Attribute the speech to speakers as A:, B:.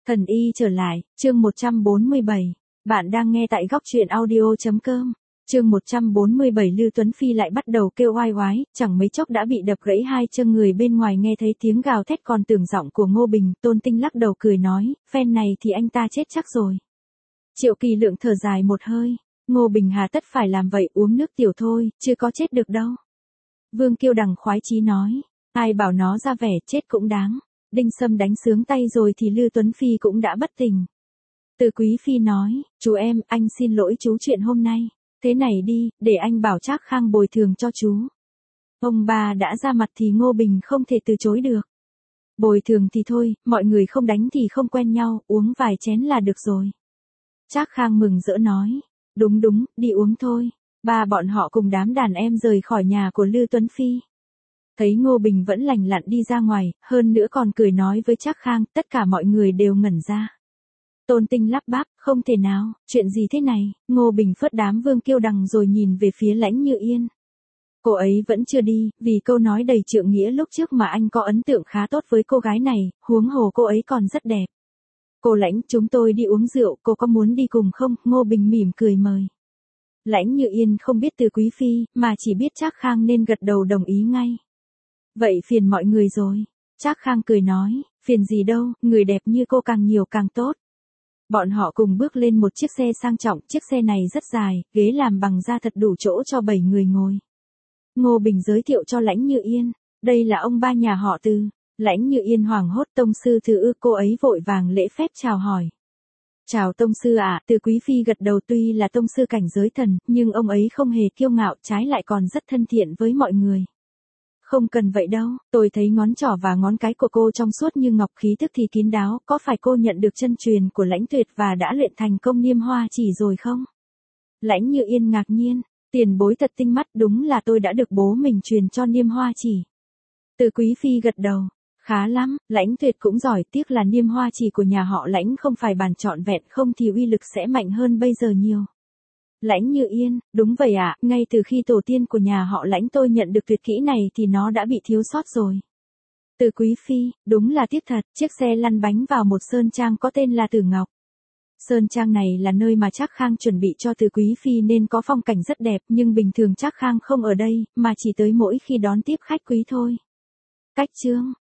A: Thần y trở lại, chương 147. Bạn đang nghe tại góc truyện audio.com. Chương 147 Lưu Tuấn Phi lại bắt đầu kêu oai oái, chẳng mấy chốc đã bị đập gãy hai chân. Người bên ngoài nghe thấy tiếng gào thét còn tưởng giọng của Ngô Bình. Tôn Tinh lắc đầu cười nói, phen này thì anh ta chết chắc rồi. Triệu Kỳ Lượng thở dài một hơi, Ngô Bình hà tất phải làm vậy, uống nước tiểu thôi, chưa có chết được đâu. Vương Kiêu Đằng khoái chí nói, ai bảo nó ra vẻ chết cũng đáng. Đinh Sâm đánh sướng tay rồi thì Lưu Tuấn Phi cũng đã bất tỉnh. Từ Quý Phi nói, chú em, anh xin lỗi chú chuyện hôm nay. Thế này đi, để anh bảo Trác Khang bồi thường cho chú. Ông bà đã ra mặt thì Ngô Bình không thể từ chối được. Bồi thường thì thôi, mọi người không đánh thì không quen nhau, uống vài chén là được rồi. Trác Khang mừng rỡ nói, đúng, đi uống thôi. Ba bọn họ cùng đám đàn em rời khỏi nhà của Lưu Tuấn Phi. Thấy Ngô Bình vẫn lành lặn đi ra ngoài, hơn nữa còn cười nói với Trác Khang, tất cả mọi người đều ngẩn ra. Tôn Tinh lắp bắp, không thể nào, chuyện gì thế này? Ngô Bình phớt đám Vương Kiêu Đằng rồi nhìn về phía Lãnh Như Yên. Cô ấy vẫn chưa đi, vì câu nói đầy trượng nghĩa lúc trước mà anh có ấn tượng khá tốt với cô gái này, huống hồ cô ấy còn rất đẹp. Cô Lãnh, chúng tôi đi uống rượu, cô có muốn đi cùng không? Ngô Bình mỉm cười mời. Lãnh Như Yên không biết Từ Quý Phi, mà chỉ biết Trác Khang nên gật đầu đồng ý ngay. Vậy phiền mọi người rồi. Trác Khang cười nói, phiền gì đâu, người đẹp như cô càng nhiều càng tốt. Bọn họ cùng bước lên một chiếc xe sang trọng, chiếc xe này rất dài, ghế làm bằng da thật đủ chỗ cho 7 người ngồi. Ngô Bình giới thiệu cho Lãnh Như Yên, đây là ông ba nhà họ Từ. Lãnh Như Yên hoảng hốt, tông sư Từ ư? Cô ấy vội vàng lễ phép chào hỏi. Chào tông sư ạ. Từ Quý Phi gật đầu, tuy là tông sư cảnh giới thần, nhưng ông ấy không hề kiêu ngạo, trái lại còn rất thân thiện với mọi người. Không cần vậy đâu, tôi thấy ngón trỏ và ngón cái của cô trong suốt như ngọc, khí thức thì kín đáo, có phải cô nhận được chân truyền của Lãnh Tuyệt và đã luyện thành công Niêm Hoa chỉ rồi không? Lãnh Như Yên ngạc nhiên, tiền bối thật tinh mắt, đúng là tôi đã được bố mình truyền cho Niêm Hoa chỉ. Từ Quý Phi gật đầu, khá lắm, Lãnh Tuyệt cũng giỏi, tiếc là Niêm Hoa chỉ của nhà họ Lãnh không phải bản trọn vẹn, không thì uy lực sẽ mạnh hơn bây giờ nhiều. Lãnh Như Yên, đúng vậy ạ, ngay từ khi tổ tiên của nhà họ Lãnh tôi nhận được tuyệt kỹ này thì nó đã bị thiếu sót rồi. Từ Quý Phi, đúng là tiếc thật, chiếc xe lăn bánh vào một sơn trang có tên là Tử Ngọc. Sơn trang này là nơi mà Trác Khang chuẩn bị cho Từ Quý Phi nên có phong cảnh rất đẹp, nhưng bình thường Trác Khang không ở đây, mà chỉ tới mỗi khi đón tiếp khách quý thôi. Cách chương